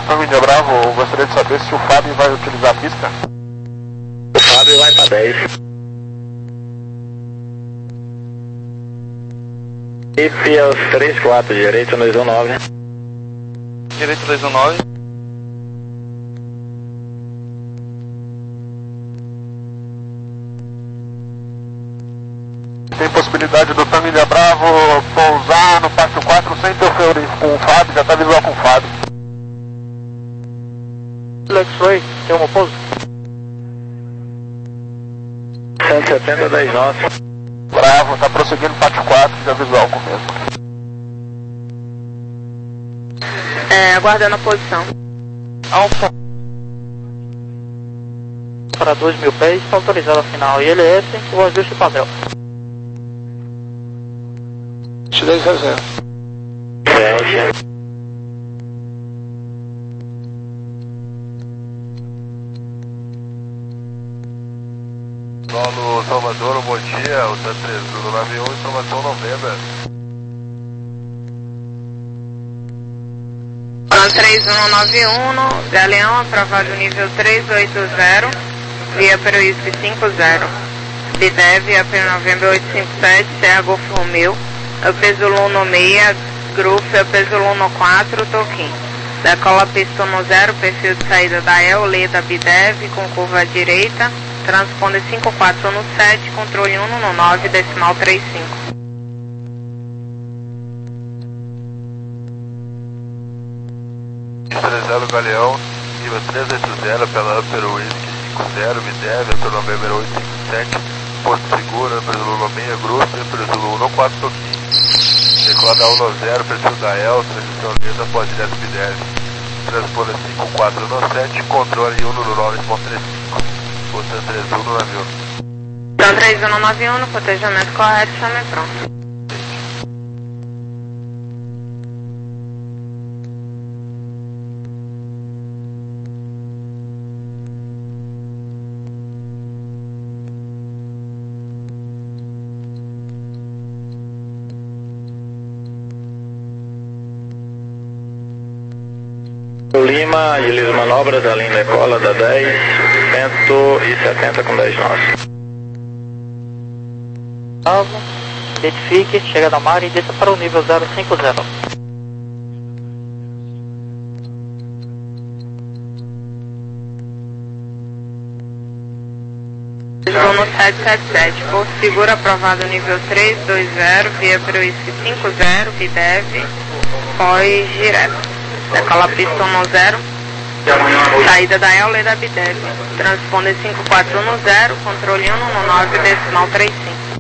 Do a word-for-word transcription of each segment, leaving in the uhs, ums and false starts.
Família Bravo, eu gostaria de saber se o Fábio vai utilizar a pista. O Fábio vai para dez. E P os três quatro, direito dois um nove. Direito dois um nove. Tem possibilidade do Família Bravo pousar no pátio quatro sem interferir com o Fábio, já está visual com o Fábio. X-Ray, tem uma pouso? cento e setenta, dez nove. Bravo, está prosseguindo pátio quatro, já visual com o mesmo. É, aguardando a posição. Alfa. Para dois mil pés, está autorizado a final. I L S, o ajuste padrão. dez zero zero. Sete. Solo Salvador, bom dia, o T três do nove um, informação novembro. três um nove um, Galeão, aprovado nível trezentos e oitenta, via Peruísque cinco zero. B D E V, via Peru Novembro oitocentos e cinquenta e sete, Serra Golfo Romeu, Eupezulo no seis, Grupo, Eupezulo no quatro, Toquim. Decola pista no zero, perfil de saída da E L, Leda B D E V, com curva à direita, transponder cinco quatro no sete, controle um no nove, decimal trinta e cinco. três zero Galeão, nível trezentos e oitenta, pela Peruísque cinco zero, B D E V, pelo Novembro oitocentos e cinquenta e sete, Porto Seguro, Peruzulo seis, Grupo, Peruzulo um no quatro, Toquim. Decola um no zero, perfil da E L, transição lenta, pode direto B D E V. Transponder cinco quatro no sete, controle um no nove, decimal trinta e cinco. Botando três um no nove um. Então três um nove um, no cotejamento correto, chame pronto. Lima, agiliza manobras da linha decola da dez, cento e setenta com dez nós. Identifique, chega na mar e desça para o nível zero cinco zero. Bruno sete sete sete, Porto Seguro, aprovado nível trezentos e vinte, via Peruísque cinco zero, B D E V, pós direto. Decola pista no zero, saída da E L e da B D E V, transponder cinco quatro no zero, controle um no nove, decimal trinta e cinco.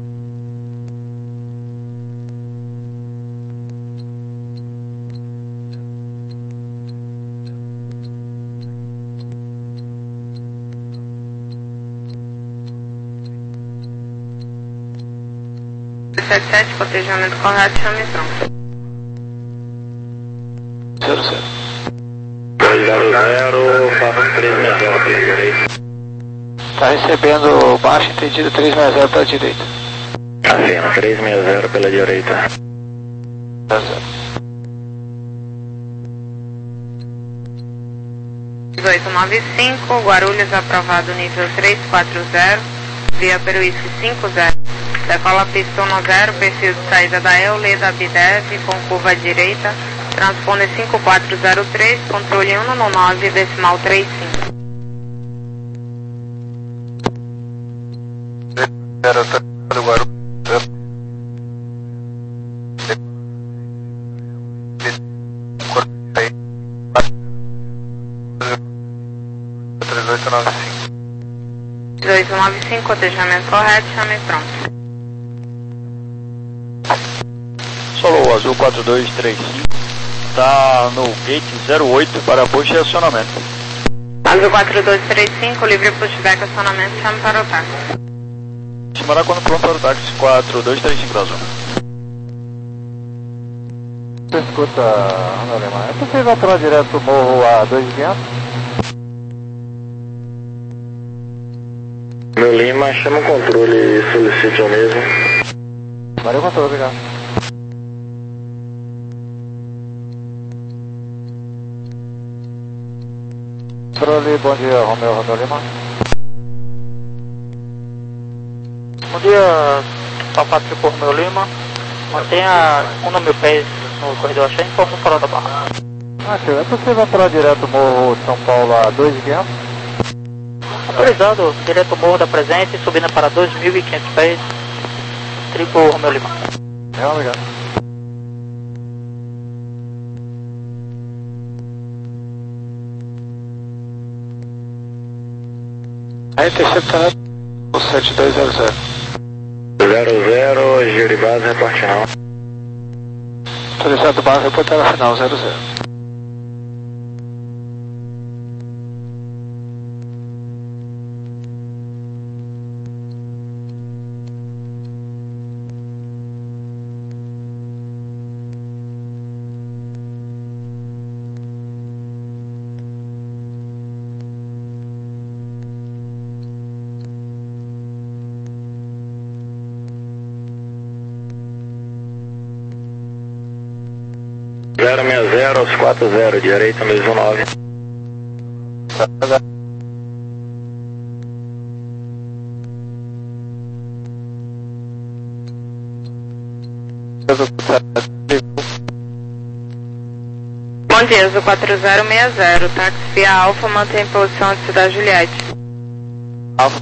sete sete, cotejamento correto, chame pronto. zero zero. dois zero zero, faça três seis zero pela direita. Está recebendo baixo entendido três seis zero pela direita. Acena, três seis zero pela direita. zero zero. dezoito nove cinco, Guarulhos, aprovado nível trezentos e quarenta, via Peruísque cinco zero. Decola pista no zero, perfil de saída da E L, Leda B D E V, com curva à direita, transponder cinco quatro zero três, controle um no nove, decimal trinta e cinco. zero três do Guarulhos. três oito nove cinco. dezoito nove cinco, cotejamento correto, chame pronto. Solo Azul quatro dois três cinco, está no gate zero oito para push e acionamento. Azul quatro dois três cinco, livre pushback, acionamento, chame para o táxi. Chamará quando pronto para o táxi quatro dois três cinco da Azul. Você escuta, Ana Alemanha, é possível atuar direto do morro a dois mil e quinhentos? Meu Lima, chama o controle e solicite ao mesmo. Valeu, controle, obrigado. Controle, bom dia, Romeu, Romeu Lima. Bom dia, Papa Triple Romeu Lima. Mantenha um no mil pés no corredor Axé e informe o farol da barra. Ah, tio, é possível entrar direto Morro São Paulo a dois mil e quinhentos? Autorizado, direto Morro da Presente, subindo para dois mil e quinhentos pés, Triple Romeu Lima. É, obrigado. Aí, interceptado, o sete dois zero zero. zero zero, giro de base, reporte final. Autorizado base, reportar a final, zero zero. zero seis zero aos quatro zero, direita no nove. Bom dia, Azul quatro zero seis zero, táxi via Alfa, mantém posição de Cidade Juliette. Alfa.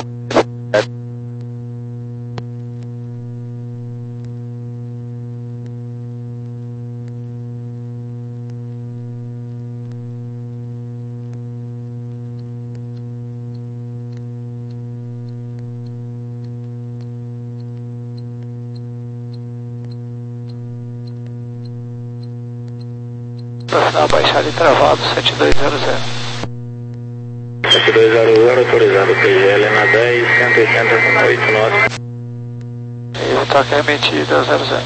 Para final, baixada e travado, sete dois zero zero. sete dois zero zero, autorizado, P G L na dez, cento e oitenta com oito nosso. E o toque é emitida, zero zero.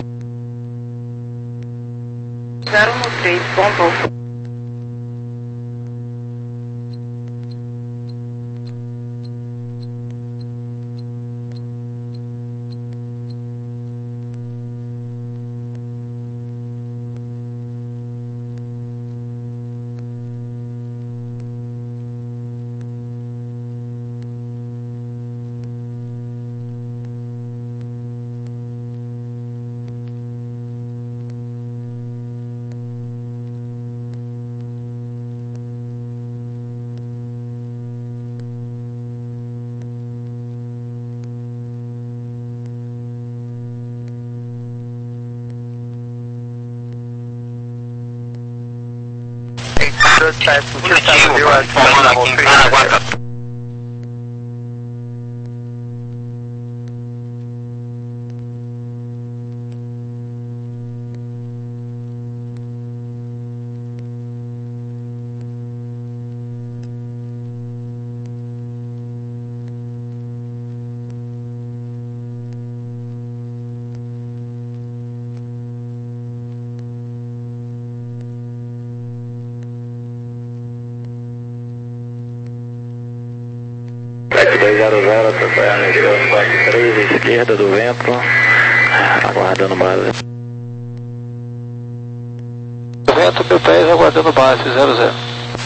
zero um três, bom voo. Positivo, formando aqui em Caraguatatuba. sete dois zero zero, acompanhando aqui quatro três, esquerda do vento, aguardando base. Vento, mil pés, aguardando base, zero zero.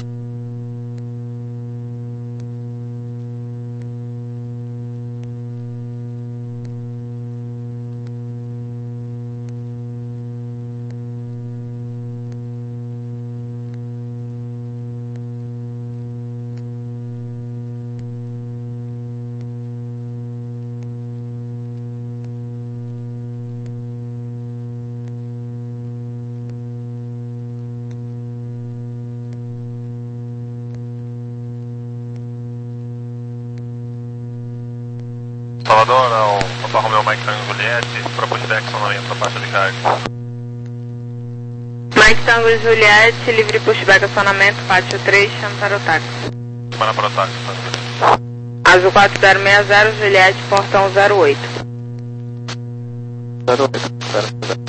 Salvador, não. Papa Romeu Mike Tango Juliette, para pushback acionamento para faixa de carga. Mike Tango Juliette, livre pushback acionamento, pátio três, chama para o táxi. Para para o táxi, tá? Azul quatro zero seis zero, Juliette, portão zero oito. zero oito, zero zero.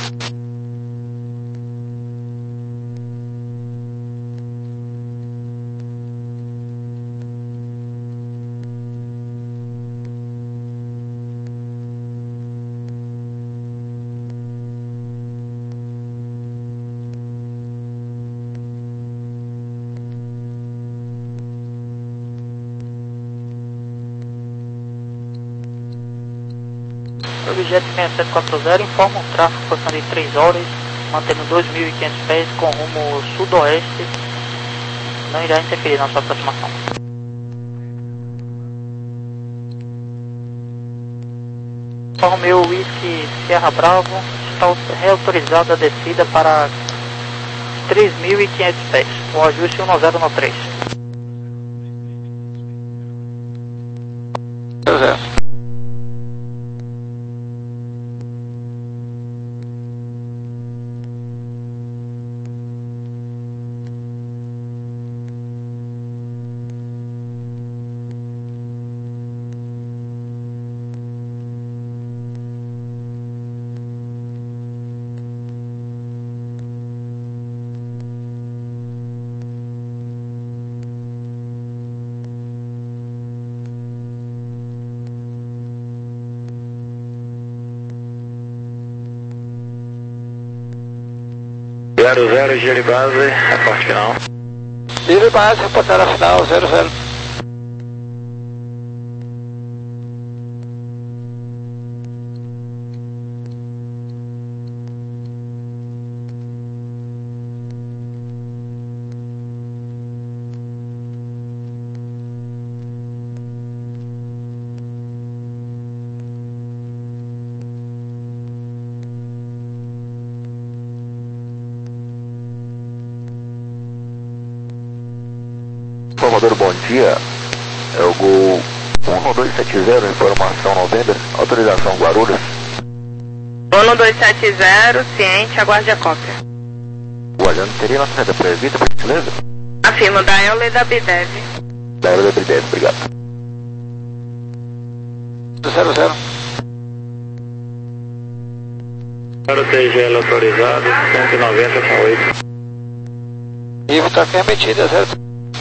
Guarulhos Jet seis sete quatro zero, informa um tráfego passando em três horas, mantendo dois mil e quinhentos pés com rumo sudoeste, não irá interferir na sua aproximação. Alfa Romeo Whisky Sierra Bravo, está reautorizada a descida para três mil e quinhentos pés, o ajuste um zero nove três. zero zero. zero zero, giro de base, reporte final. Giro de base, reportar a final, zero zero. Salvador, bom dia. É o Gol um dois sete zero, informação November, autorização Guarulhos. um dois sete zero, ciente, aguarde a cópia. Guardando, teria nossa saída prevista, por gentileza? Afirmo, da E L e da B D E V. Da L B D E V, obrigado. zero zero. zero T G L autorizado, cento e noventa com oito. Nível tá remetida, zero.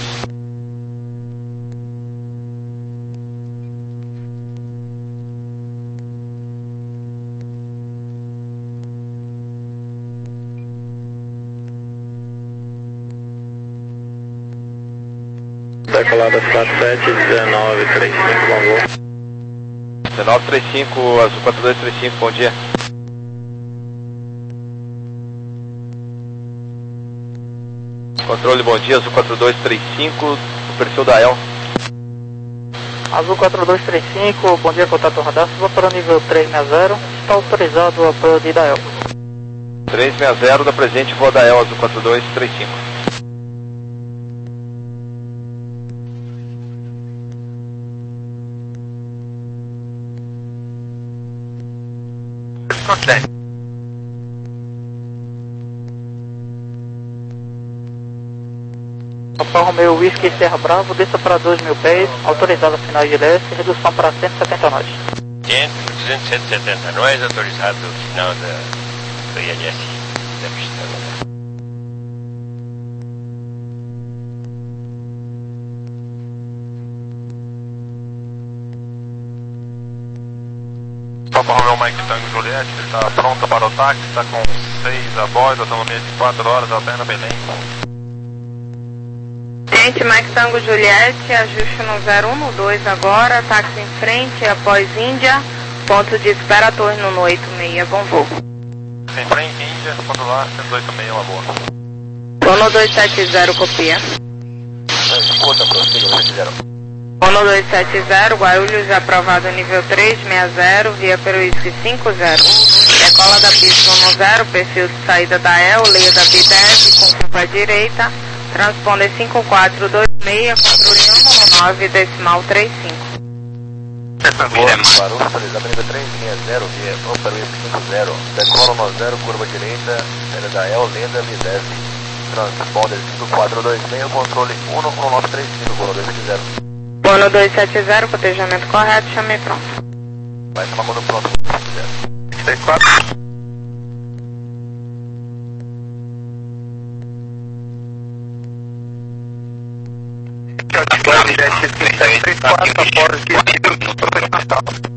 Decolada quatro sete, dezenove trinta e cinco, bom voo. dezenove trinta e cinco, Azul quatro dois três cinco, bom dia. Controle, bom dia, Azul quatro dois três cinco, o perfil da E L. Azul quatro dois três cinco, bom dia, contato radar, suba para o nível três seis zero, está autorizado o apoio de da E L. três seis zero, da presente, voo da E L, Azul quatro dois três cinco. Alfa Romeo Whisky Serra Bravo, desça para dois mil pés, autorizado a finais de leste, redução para cento e setenta nós. duzentos e setenta nós, autorizado o final da, do I L S da pista. Alfa Romeo Mike Tango Juliette, está pronta para o táxi, está com seis a bordo, autonomia de quatro horas, Alpena Belém. Ciente, Mike Tango Juliette, ajuste no zero um dois agora, táxi em frente, após Índia, ponto de espera, torre no oito seis, bom voo. Em frente, Índia, quando lá, cento e oito seis, Lagoa. um dois sete zero, copia. Escuta, prossiga, dois zero. um dois sete zero, Guarulhos, aprovado nível três seis zero, via Peruísque cinco zero. Decola da pista um zero, perfil de saída da E L, leia da B D E V, com curva à direita, transponder cinco quatro dois seis, controle um um nove, decimal trinta e cinco. Guarulhos, autorizado nível três seis zero, via Peruísque cinco zero. Decola um zero, curva direita, saída da E L, leia da B D E V. Transponder cinco quatro dois seis, controle um um nove três cinco, Guarulhos dois sete zero. um dois sete zero, cotejamento correto, chamei pronto. Vai tomar quando pronto, três quatro. três quatro, após que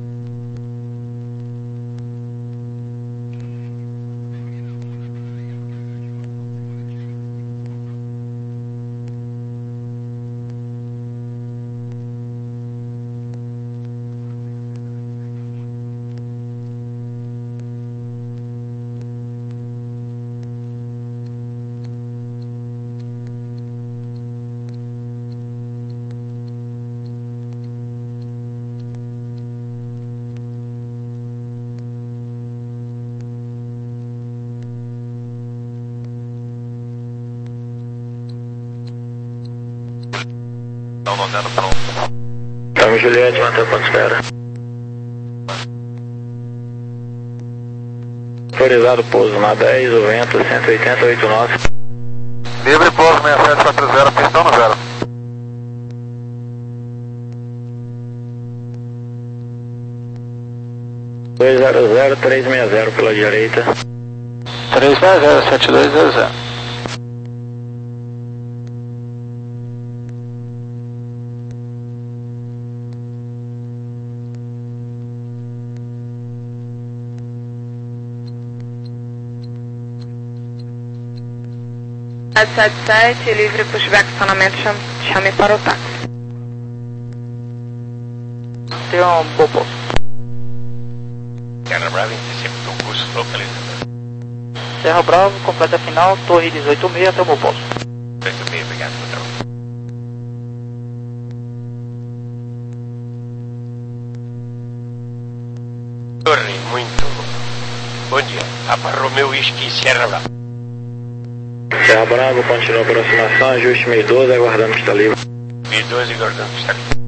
Então, noventa pronto. Tamo Juliette, mantém o ponto de espera. Autorizado pouso na dez, o vento cento e oitenta, oito nove. Livre pouso seis sete quatro zero, pistão no zero. dois zero zero, três seis zero pela direita. três seis zero, sete dois zero zero. sete sete sete, livre pushback, estacionamento, chame, chame para o táxi. Tem um bom posto. Serra Brava interceptou o curso localizado. Serra Bravo, completa final, torre dezoito seis até o meu posto. Muito bem, obrigado, patrão. Torre, muito bom dia. Papa Romeu Whisky Serra Brava. Serra Bravo, continua a aproximação, ajuste mil e doze, aguardando que está livre. mil e doze, aguardando que está livre.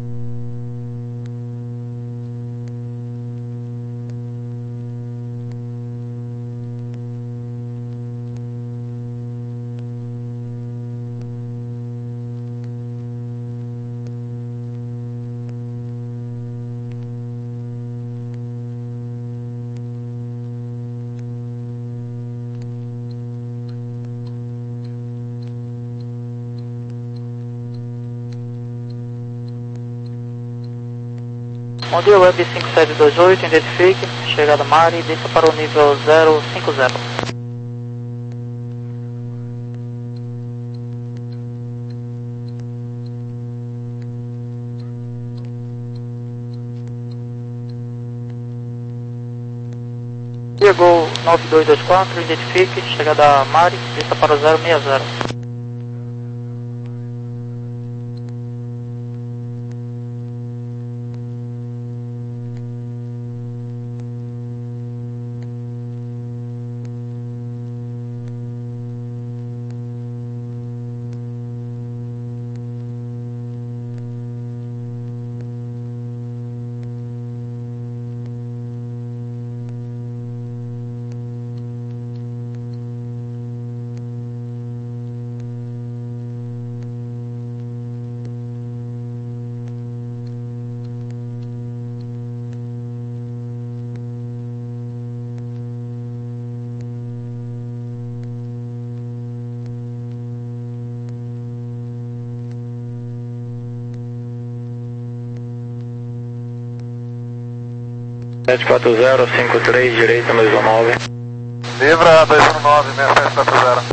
Bom dia, Web cinco sete dois oito, identifique, chegada Mari e desça para o nível zero cinco zero. Chegou nove dois dois quatro, identifique, chegada Mari, desça para o zero seis zero. sete quatro zero, cinco três, direita no nove. Livra dois um nove, seis sete quatro zero.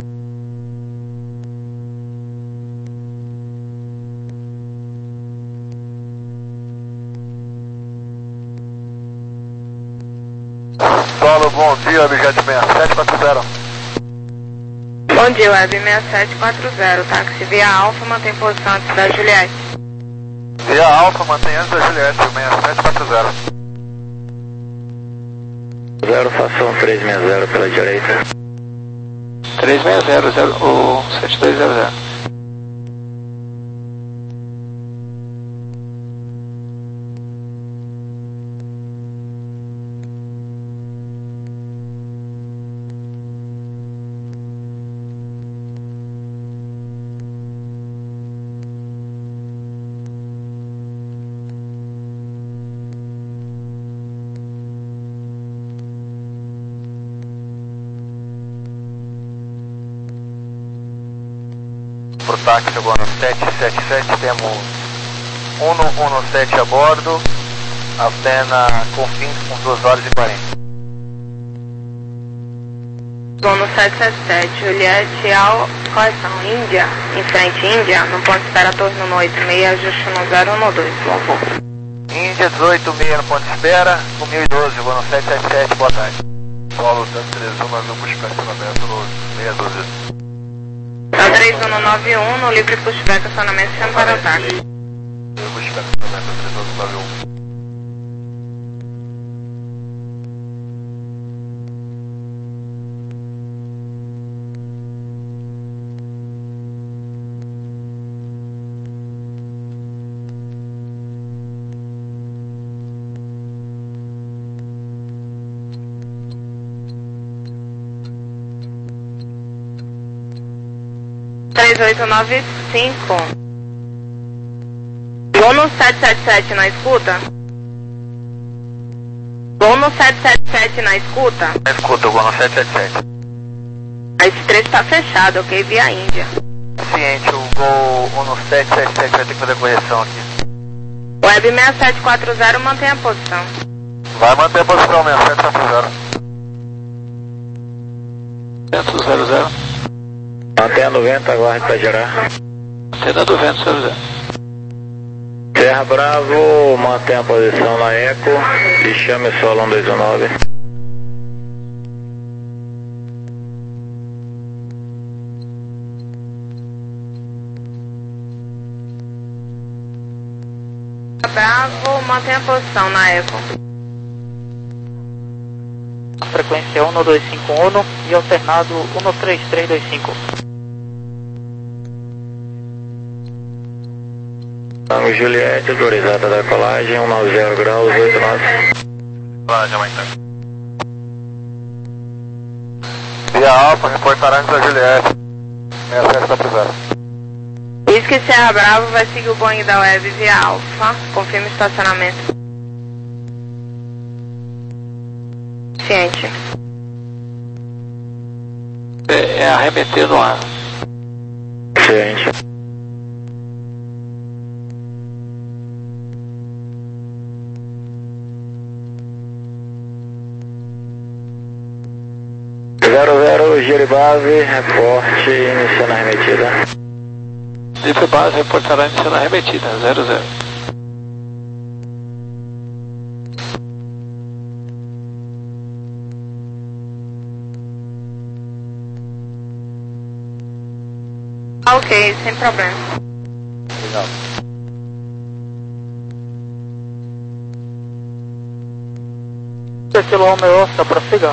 Solo, bom dia, objeto seis sete quatro zero. Bom dia, Web seis sete quatro zero, táxi via Alfa, mantém posição antes da Juliette. Via Alfa, mantém antes da Juliette, seis sete quatro zero. zero, façam três seis zero pela direita. três seis zero, zero, o sete dois zero zero. Por táxi agora sete sete sete, temos cento e dezessete a bordo, apenas Confins com duas horas e quarenta. Dono sete sete sete, Juliette, Al, correção, Índia, em frente Índia, no ponto de espera, torre no oito seis, ajuste no zero um dois, bom voo. Índia dezoito seis no ponto de espera, com mil e doze, vou no sete sete sete, boa tarde. Solo, tanto três um, navio pushback, estacionamento no seis doze. Tá três um nove um, no livre pushback, estacionamento, chama para o táxi. Livre pushback, estacionamento três um nove um. três oito nove cinco. Uno sete sete sete na escuta? Uno sete sete sete na escuta? Na escuta, o Uno sete sete sete. Esse trecho tá fechado, ok? Via Índia. Ciente, o Gol Uno sete sete sete vai ter que fazer correção aqui. Web seis sete quatro zero, mantém a posição. Vai manter a posição, seis sete quatro zero. Vento zero zero. Mantendo o vento, aguarde para girar. Antena do vento zero zero. Serra Bravo, mantém a posição na Eco e chame o solo um dois um nove. Bravo, mantém a posição na Eco. Frequência um dois cinco um e alternado um três três dois cinco. Tango Juliette, autorizada da colagem, cento e noventa graus, oito nove. Colagem, aumentando. Via Alfa, reportar antes da Juliette. seis sete quatro zero. Whisky Serra Bravo vai seguir o Boeing da Web via Alfa. Confirma o estacionamento. Ciente. É, é arremeter no ar. Ciente. zero zero, gire base, reporte, iniciando a arremetida. D P base reportará iniciando a arremetida, zero zero. Ok, sem problema. Legal. Kilo Romeo, está prossiga.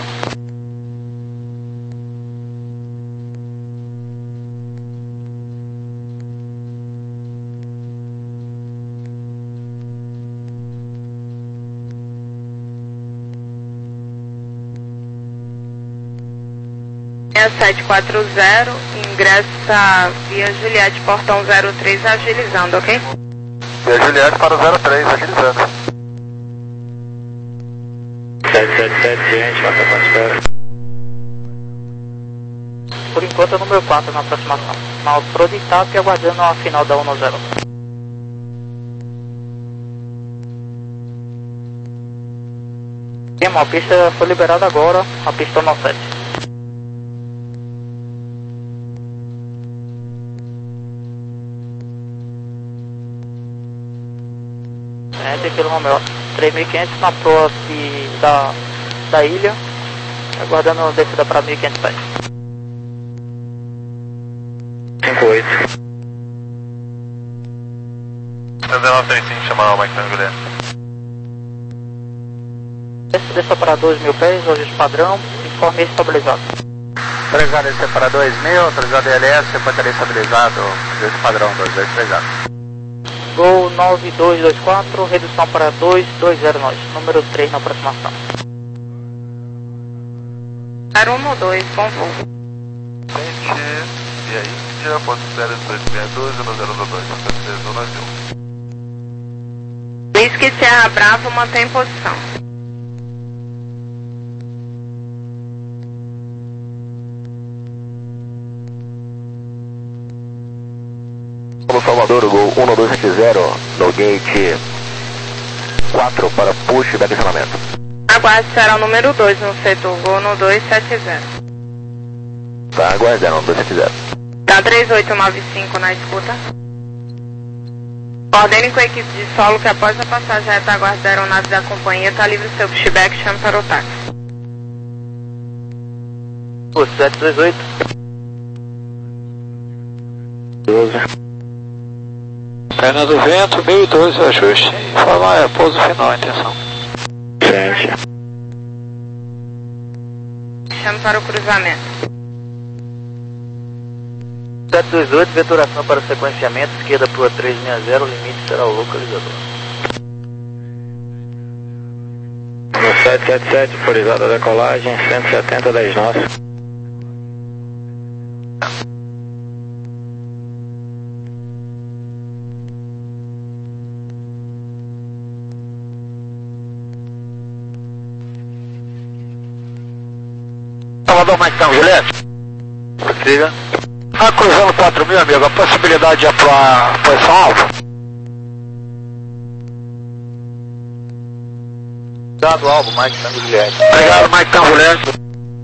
seis sete quatro zero, ingressa via Juliette, portão zero três, agilizando, ok? Via Juliette para o zero três, agilizando. sete sete sete, gente, marca com espera. Por enquanto é o número quatro na aproximação. Na altura de TAP e aguardando a final da um zero. A pista foi liberada agora, a pista um sete. Entre Kilo Romeo, três mil e quinhentos na proa de, da, da ilha, aguardando a descida para mil e quinhentos pés. cinco oito. dezenove trinta e cinco, chamar o Mike Tango. Desça para dois mil pés, hoje padrão, informe estabilizado. Autorizado esse para dois mil, autorizado L S, reportaria estabilizado, esse padrão dois dois três zero. Gol nove dois dois quatro, redução para dois dois zero nove, número três na aproximação. zero um dois, bom voo. Frente, via Índia, ponto zero dois seis dois, zero zero dois, três um nove um. Whisky Serra Bravo, mantém posição. No Salvador, o Gol um dois sete zero, no gate quatro para push e backcionamento. Aguarde será o número dois no setor Gol no dois sete zero. Tá aguardando, dois sete zero. Tá três oito nove cinco na escuta. Ordene com a equipe de solo que após a passagem reta aguarde da aeronave da companhia, tá livre o seu pushback, chame para o táxi. sete dois oito. doze. Perna do vento, mil e dois, o ajuste. Informar é pouso final, intenção. Frente. Chame para o cruzamento. sete dois oito, veturação para sequenciamento, esquerda para três seis zero, limite será o localizador. No sete sete sete, autorizada a decolagem, cento e setenta, dez nós. Então, Juliette. Prossiga. Ah, cruzando quatro mil, amigo, a possibilidade de atuar posição alvo? Dado alvo, Mike Tango Juliette. Obrigado, Mike Tango Juliette.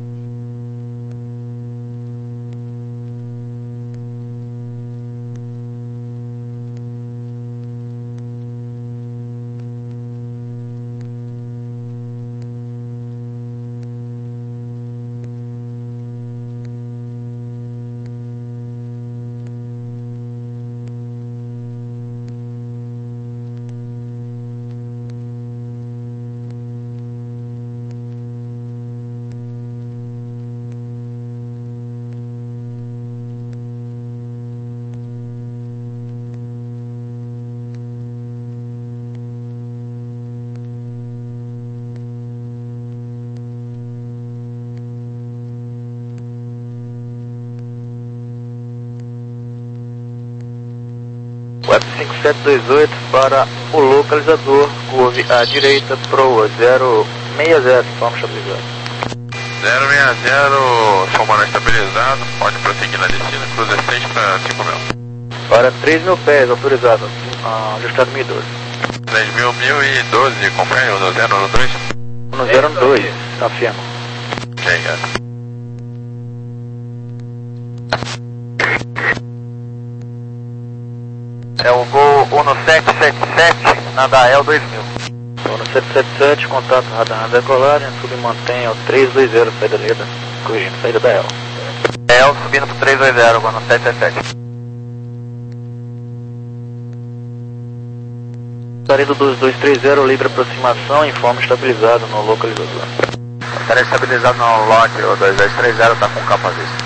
Web cinco sete dois oito para o localizador, curve à direita, proa zero seis zero, vamos estabilizar. zero seis zero, somando estabilizado, pode prosseguir na descida, cruza seis para cinco mil. Para três mil pés, autorizado, ah, ajustado mil e doze. três mil, mil e doze, confere, um no zero, um no dois? um no zero, um no dois, afirma. Ok, cara. É o Gol um sete sete sete, na Dael dois mil. um sete sete sete, contato radar na decolagem, sub mantém ao três dois zero, saída leda, corrigindo, saída da El. El subindo pro três dois zero, Gol um sete sete sete. Saída dois dois três zero, livre aproximação, informe estabilizado no localizador. Estará estabilizado no lote, o dois dois três zero tá com capacete.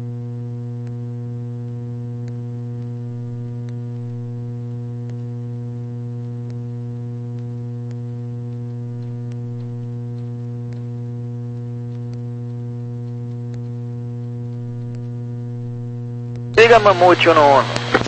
Siga Mamute um no um.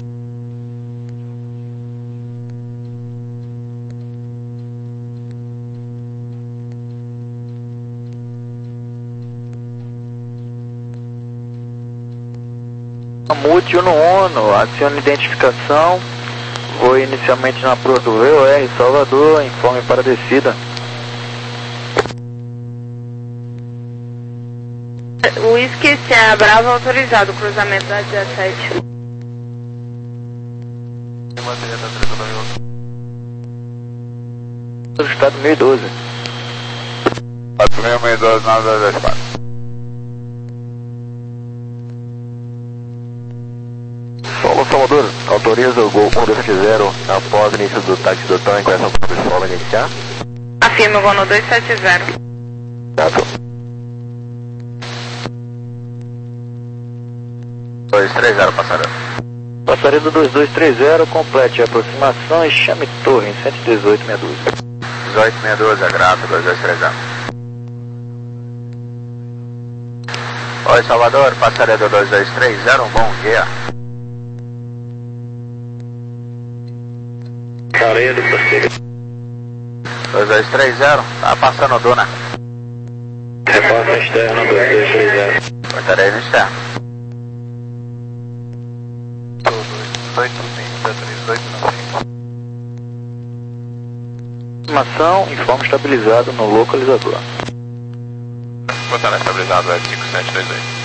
Mamute um no um, acione identificação. Vou inicialmente na proa do V O R Salvador, informe para descida. Whisky Sierra Bravo autorizado, cruzamento da dezessete. Estado mil e doze. quatro mil, mil e doze, nove dois quatro. Solo Salvador, autoriza o Gol um dois zero após o início do táxi do tanque, essa pessoal iniciar. Afirma o Gol no dois sete zero. Certo. dois três zero, passarela. Passarela dois dois três zero, complete a aproximação e chame torre em cento e dezoito, meia dúzia. dezoito, meia dúzia, grato, dois dois três zero. Oi, Salvador, passarela dois dois três zero, um bom dia. Passarela, passarela. dois dois três zero, tá passando Duna. Repassa externo, dois dois três zero. Portaria no externo. Informação, informe estabilizado no localizador. Botar estabilizado é cinco sete dois oito.